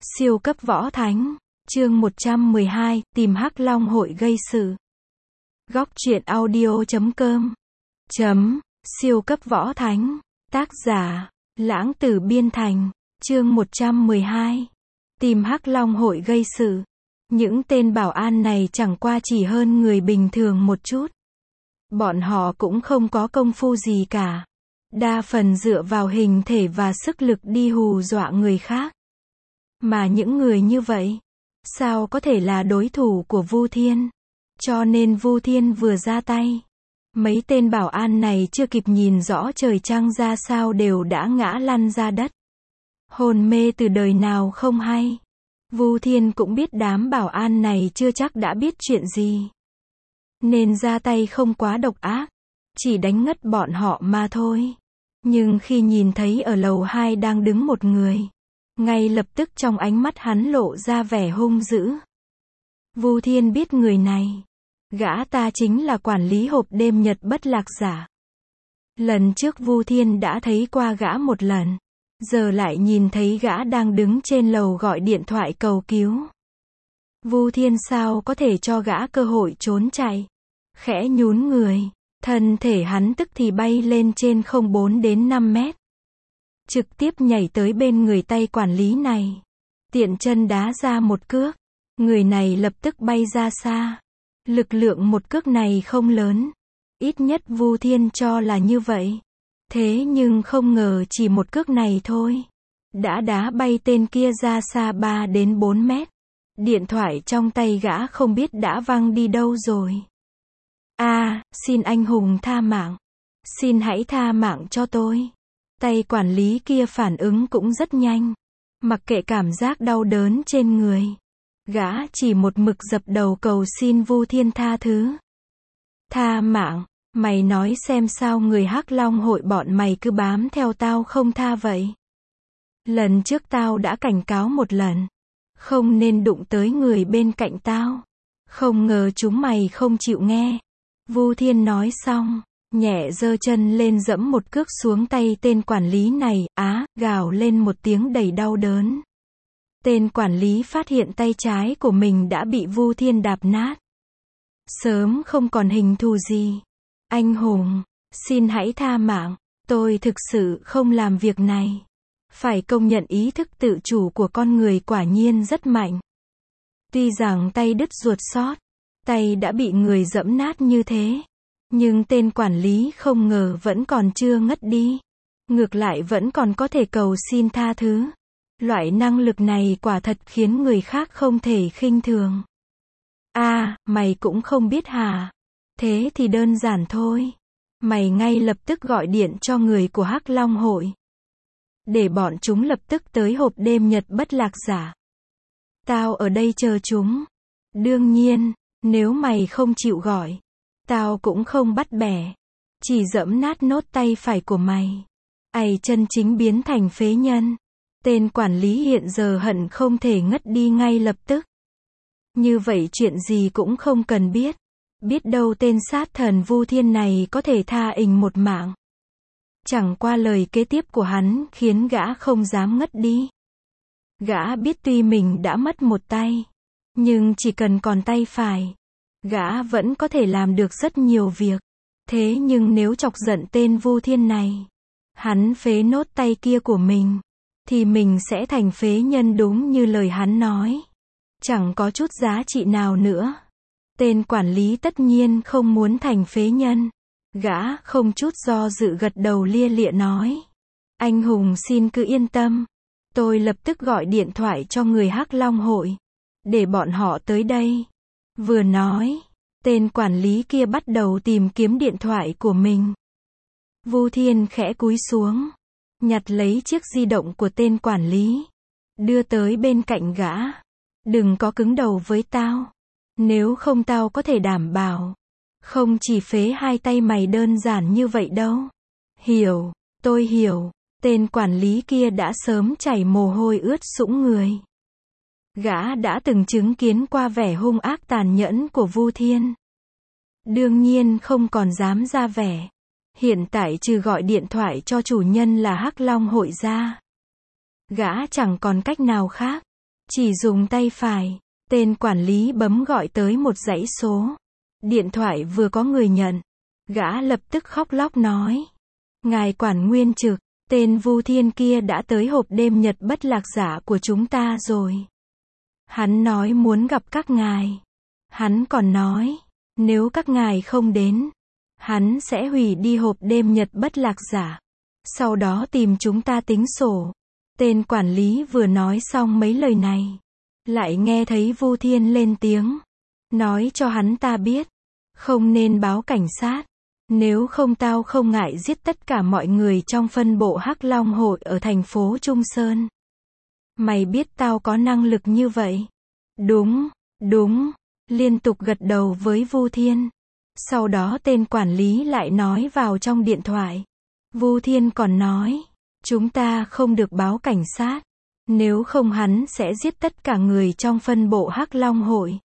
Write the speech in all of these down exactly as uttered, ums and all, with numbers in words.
Siêu cấp võ thánh, chương một trăm mười hai, tìm Hắc Long hội gây sự. Góc truyện audio chấm com chấm, siêu cấp võ thánh, tác giả, Lãng Tử Biên Thành, chương một trăm mười hai. Tìm Hắc Long hội gây sự. Những tên bảo an này chẳng qua chỉ hơn người bình thường một chút. Bọn họ cũng không có công phu gì cả. Đa phần dựa vào hình thể và sức lực đi hù dọa người khác. Mà những người như vậy, sao có thể là đối thủ của Vu Thiên? Cho nên Vu Thiên vừa ra tay, mấy tên bảo an này chưa kịp nhìn rõ trời trăng ra sao đều đã ngã lăn ra đất. Hồn mê từ đời nào không hay. Vu Thiên cũng biết đám bảo an này chưa chắc đã biết chuyện gì, nên ra tay không quá độc ác, chỉ đánh ngất bọn họ mà thôi. Nhưng khi nhìn thấy ở lầu hai đang đứng một người, ngay lập tức trong ánh mắt hắn lộ ra vẻ hung dữ. Vu Thiên biết người này. Gã ta chính là quản lý hộp đêm Nhật Bất Lạc Giả. Lần trước Vu Thiên đã thấy qua gã một lần. Giờ lại nhìn thấy gã đang đứng trên lầu gọi điện thoại cầu cứu. Vu Thiên sao có thể cho gã cơ hội trốn chạy. Khẽ nhún người, thân thể hắn tức thì bay lên trên không bốn đến năm mét. Trực tiếp nhảy tới bên người tay quản lý này. Tiện chân đá ra một cước. Người này lập tức bay ra xa. Lực lượng một cước này không lớn. Ít nhất Vu Thiên cho là như vậy. Thế nhưng không ngờ chỉ một cước này thôi, đã đá bay tên kia ra xa ba đến bốn mét. Điện thoại trong tay gã không biết đã văng đi đâu rồi. A, à, xin anh hùng tha mạng. Xin hãy tha mạng cho tôi. Tay quản lý kia phản ứng cũng rất nhanh. Mặc kệ cảm giác đau đớn trên người, gã chỉ một mực dập đầu cầu xin Vu Thiên tha thứ. Tha mạng, mày nói xem sao người Hắc Long hội bọn mày cứ bám theo tao không tha vậy. Lần trước tao đã cảnh cáo một lần, không nên đụng tới người bên cạnh tao. Không ngờ chúng mày không chịu nghe. Vu Thiên nói xong, nhẹ giơ chân lên dẫm một cước xuống tay tên quản lý này, á, gào lên một tiếng đầy đau đớn. Tên quản lý phát hiện tay trái của mình đã bị Vu Thiên đạp nát. Sớm không còn hình thù gì. Anh hùng, xin hãy tha mạng, tôi thực sự không làm việc này. Phải công nhận ý thức tự chủ của con người quả nhiên rất mạnh. Tuy rằng tay đứt ruột xót, tay đã bị người dẫm nát như thế, nhưng tên quản lý không ngờ vẫn còn chưa ngất đi. Ngược lại vẫn còn có thể cầu xin tha thứ. Loại năng lực này quả thật khiến người khác không thể khinh thường. A, à, mày cũng không biết hả? Thế thì đơn giản thôi. Mày ngay lập tức gọi điện cho người của Hắc Long hội, để bọn chúng lập tức tới hộp đêm Nhật Bất Lạc Giả. Tao ở đây chờ chúng. Đương nhiên, nếu mày không chịu gọi, tao cũng không bắt bẻ. Chỉ dẫm nát nốt tay phải của mày. Ày chân chính biến thành phế nhân. Tên quản lý hiện giờ hận không thể ngất đi ngay lập tức. Như vậy chuyện gì cũng không cần biết. Biết đâu tên sát thần Vu Thiên này có thể tha ình một mạng. Chẳng qua lời kế tiếp của hắn khiến gã không dám ngất đi. Gã biết tuy mình đã mất một tay, nhưng chỉ cần còn tay phải, gã vẫn có thể làm được rất nhiều việc. Thế nhưng nếu chọc giận tên Vu Thiên này, hắn phế nốt tay kia của mình, thì mình sẽ thành phế nhân đúng như lời hắn nói. Chẳng có chút giá trị nào nữa. Tên quản lý tất nhiên không muốn thành phế nhân. Gã không chút do dự gật đầu lia lịa nói. Anh hùng xin cứ yên tâm. Tôi lập tức gọi điện thoại cho người Hắc Long hội, để bọn họ tới đây. Vừa nói, tên quản lý kia bắt đầu tìm kiếm điện thoại của mình. Vu Thiên khẽ cúi xuống, nhặt lấy chiếc di động của tên quản lý, đưa tới bên cạnh gã. Đừng có cứng đầu với tao. Nếu không tao có thể đảm bảo, không chỉ phế hai tay mày đơn giản như vậy đâu. Hiểu, tôi hiểu. Tên quản lý kia đã sớm chảy mồ hôi ướt sũng người. Gã đã từng chứng kiến qua vẻ hung ác tàn nhẫn của Vu Thiên. Đương nhiên không còn dám ra vẻ. Hiện tại trừ gọi điện thoại cho chủ nhân là Hắc Long hội ra, gã chẳng còn cách nào khác. Chỉ dùng tay phải, tên quản lý bấm gọi tới một dãy số. Điện thoại vừa có người nhận, gã lập tức khóc lóc nói: "Ngài quản nguyên trực, tên Vu Thiên kia đã tới hộp đêm nhật bất lạc giả của chúng ta rồi. Hắn nói muốn gặp các ngài. Hắn còn nói, nếu các ngài không đến, hắn sẽ hủy đi hộp đêm nhật bất lạc giả. Sau đó tìm chúng ta tính sổ." Tên quản lý vừa nói xong mấy lời này, lại nghe thấy Vu Thiên lên tiếng, nói cho hắn ta biết, không nên báo cảnh sát. Nếu không tao không ngại giết tất cả mọi người trong phân bộ Hắc Long hội ở thành phố Trung Sơn. Mày biết tao có năng lực như vậy. Đúng, đúng, liên tục gật đầu với Vu Thiên. Sau đó tên quản lý lại nói vào trong điện thoại. Vu Thiên còn nói, chúng ta không được báo cảnh sát. Nếu không hắn sẽ giết tất cả người trong phân bộ Hắc Long hội.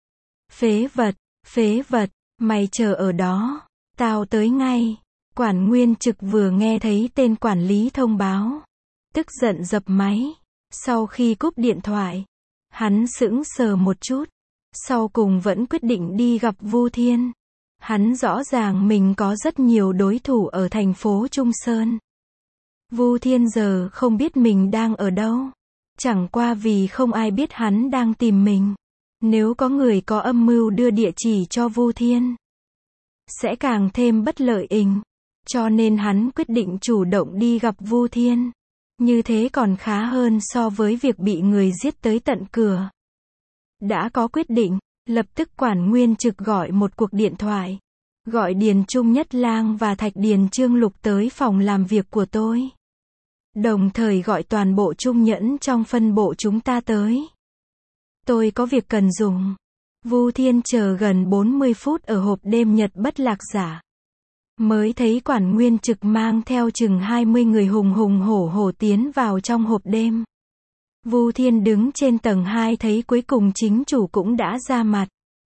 Phế vật, phế vật, mày chờ ở đó. Tao tới ngay. Quản nguyên trực vừa nghe thấy tên quản lý thông báo, tức giận dập máy. Sau khi cúp điện thoại, hắn sững sờ một chút. Sau cùng vẫn quyết định đi gặp Vu Thiên. Hắn rõ ràng mình có rất nhiều đối thủ ở thành phố Trung Sơn. Vu Thiên giờ không biết mình đang ở đâu. Chẳng qua vì không ai biết hắn đang tìm mình. Nếu có người có âm mưu đưa địa chỉ cho Vu Thiên, sẽ càng thêm bất lợi ình. Cho nên hắn quyết định chủ động đi gặp Vu Thiên. Như thế còn khá hơn so với việc bị người giết tới tận cửa. Đã có quyết định, lập tức quản nguyên trực gọi một cuộc điện thoại. Gọi Điền Trung Nhất Lang và Thạch Điền Trương Lục tới phòng làm việc của tôi. Đồng thời gọi toàn bộ trung nhẫn trong phân bộ chúng ta tới. Tôi có việc cần dùng. Vu Thiên chờ gần bốn mươi phút ở hộp đêm nhật bất lạc giả. Mới thấy quản nguyên trực mang theo chừng hai mươi người hùng hùng hổ hổ tiến vào trong hộp đêm. Vu Thiên đứng trên tầng hai thấy cuối cùng chính chủ cũng đã ra mặt.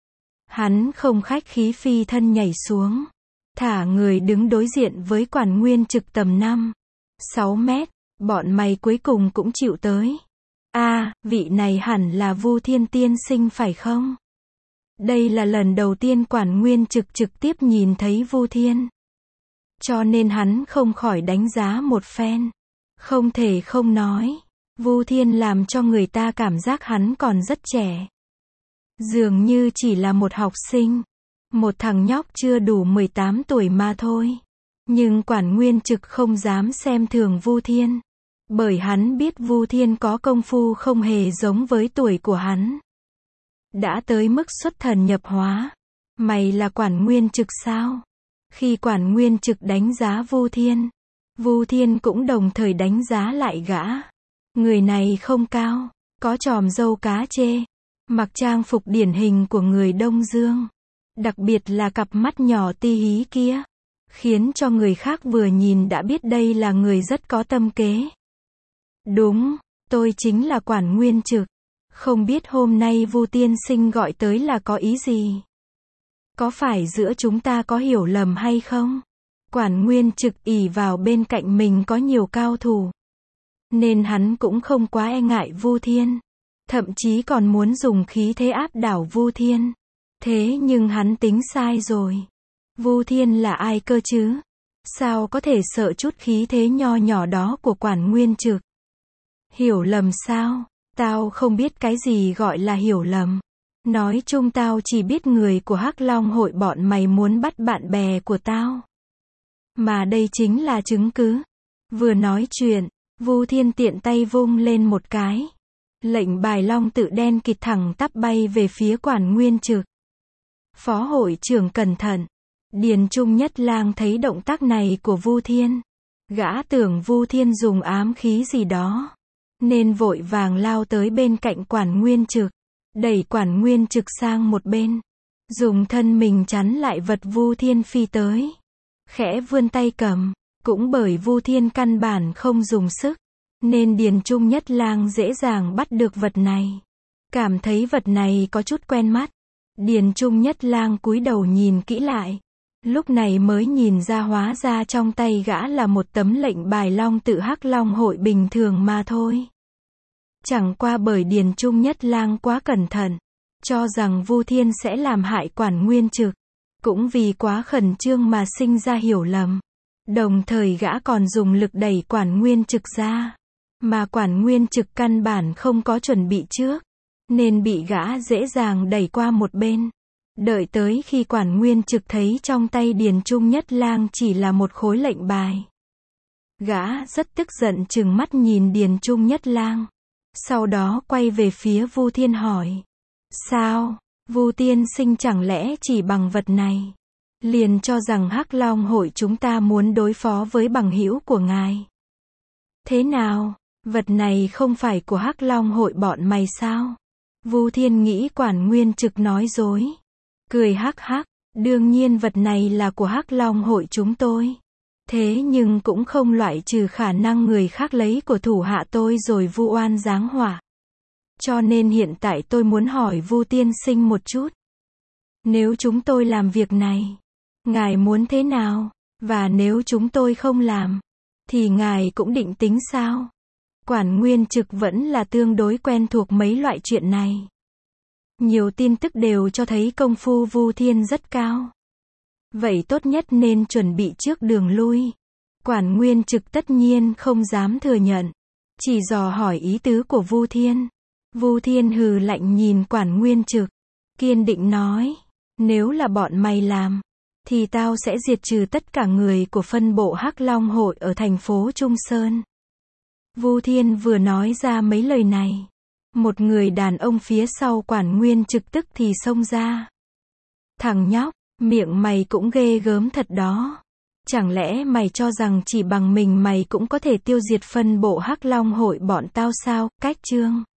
Hắn không khách khí phi thân nhảy xuống. Thả người đứng đối diện với quản nguyên trực tầm năm, sáu mét. Bọn mày cuối cùng cũng chịu tới. A, à, vị này hẳn là Vu Thiên tiên sinh phải không? Đây là lần đầu tiên quản nguyên trực trực tiếp nhìn thấy Vu Thiên. Cho nên hắn không khỏi đánh giá một phen. Không thể không nói, Vu Thiên làm cho người ta cảm giác hắn còn rất trẻ. Dường như chỉ là một học sinh. Một thằng nhóc chưa đủ mười tám tuổi mà thôi. Nhưng quản nguyên trực không dám xem thường Vu Thiên. Bởi hắn biết Vu Thiên có công phu không hề giống với tuổi của hắn. Đã tới mức xuất thần nhập hóa. Mày là quản nguyên trực sao? Khi quản nguyên trực đánh giá Vu Thiên, Vu Thiên cũng đồng thời đánh giá lại gã. Người này không cao, có chòm râu cá chê, mặc trang phục điển hình của người Đông Dương. Đặc biệt là cặp mắt nhỏ ti hí kia, khiến cho người khác vừa nhìn đã biết đây là người rất có tâm kế. Đúng, tôi chính là quản nguyên trực. Không biết hôm nay Vu tiên sinh gọi tới là có ý gì? Có phải giữa chúng ta có hiểu lầm hay không? Quản nguyên trực ỷ vào bên cạnh mình có nhiều cao thủ, nên hắn cũng không quá e ngại Vu Thiên. Thậm chí còn muốn dùng khí thế áp đảo Vu Thiên. Thế nhưng hắn tính sai rồi. Vu Thiên là ai cơ chứ? Sao có thể sợ chút khí thế nho nhỏ đó của quản nguyên trực? Hiểu lầm sao? Tao không biết cái gì gọi là hiểu lầm. Nói chung tao chỉ biết người của Hắc Long hội bọn mày muốn bắt bạn bè của tao. Mà đây chính là chứng cứ. Vừa nói chuyện, Vu Thiên tiện tay vung lên một cái. Lệnh bài long tự đen kịt thẳng tắp bay về phía quản nguyên trực. Phó hội trưởng cẩn thận. Điền Trung Nhất Lang thấy động tác này của Vu Thiên. Gã tưởng Vu Thiên dùng ám khí gì đó, nên vội vàng lao tới bên cạnh quản nguyên trực. Đẩy quản nguyên trực sang một bên. Dùng thân mình chắn lại vật Vu Thiên phi tới. Khẽ vươn tay cầm. Cũng bởi Vu Thiên căn bản không dùng sức, nên Điền Trung Nhất Lang dễ dàng bắt được vật này. Cảm thấy vật này có chút quen mắt. Điền Trung Nhất Lang cúi đầu nhìn kỹ lại. Lúc này mới nhìn ra hóa ra trong tay gã là một tấm lệnh bài long tự Hắc Long hội bình thường mà thôi. Chẳng qua bởi Điền Trung Nhất Lang quá cẩn thận, cho rằng Vu Thiên sẽ làm hại Quản Nguyên Trực. Cũng vì quá khẩn trương mà sinh ra hiểu lầm. Đồng thời gã còn dùng lực đẩy Quản Nguyên Trực ra. Mà Quản Nguyên Trực căn bản không có chuẩn bị trước. Nên bị gã dễ dàng đẩy qua một bên. Đợi tới khi Quản Nguyên Trực thấy trong tay Điền Trung Nhất Lang chỉ là một khối lệnh bài. Gã rất tức giận trừng mắt nhìn Điền Trung Nhất Lang. Sau đó quay về phía Vu Thiên hỏi. Sao, Vu tiên sinh chẳng lẽ chỉ bằng vật này liền cho rằng Hắc Long hội chúng ta muốn đối phó với bằng hữu của ngài? Thế nào, vật này không phải của Hắc Long hội bọn mày sao? Vu Thiên nghĩ Quản Nguyên Trực nói dối. Cười hắc hắc, đương nhiên vật này là của Hắc Long hội chúng tôi. Thế nhưng cũng không loại trừ khả năng người khác lấy của thủ hạ tôi rồi vu oan giáng họa. Cho nên hiện tại tôi muốn hỏi Vu tiên sinh một chút. Nếu chúng tôi làm việc này, ngài muốn thế nào? Và nếu chúng tôi không làm, thì ngài cũng định tính sao? Quản Nguyên Trực vẫn là tương đối quen thuộc mấy loại chuyện này. Nhiều tin tức đều cho thấy công phu Vu Thiên rất cao. Vậy tốt nhất nên chuẩn bị trước đường lui. Quản Nguyên Trực tất nhiên không dám thừa nhận, chỉ dò hỏi ý tứ của Vu Thiên. Vu Thiên hừ lạnh nhìn Quản Nguyên Trực, kiên định nói, nếu là bọn mày làm, thì tao sẽ diệt trừ tất cả người của phân bộ Hắc Long hội ở thành phố Trung Sơn. Vu Thiên vừa nói ra mấy lời này, một người đàn ông phía sau Quản Nguyên Trực tức thì xông ra. Thằng nhóc, miệng mày cũng ghê gớm thật đó. Chẳng lẽ mày cho rằng chỉ bằng mình mày cũng có thể tiêu diệt phân bộ Hắc Long hội bọn tao sao? Cách chương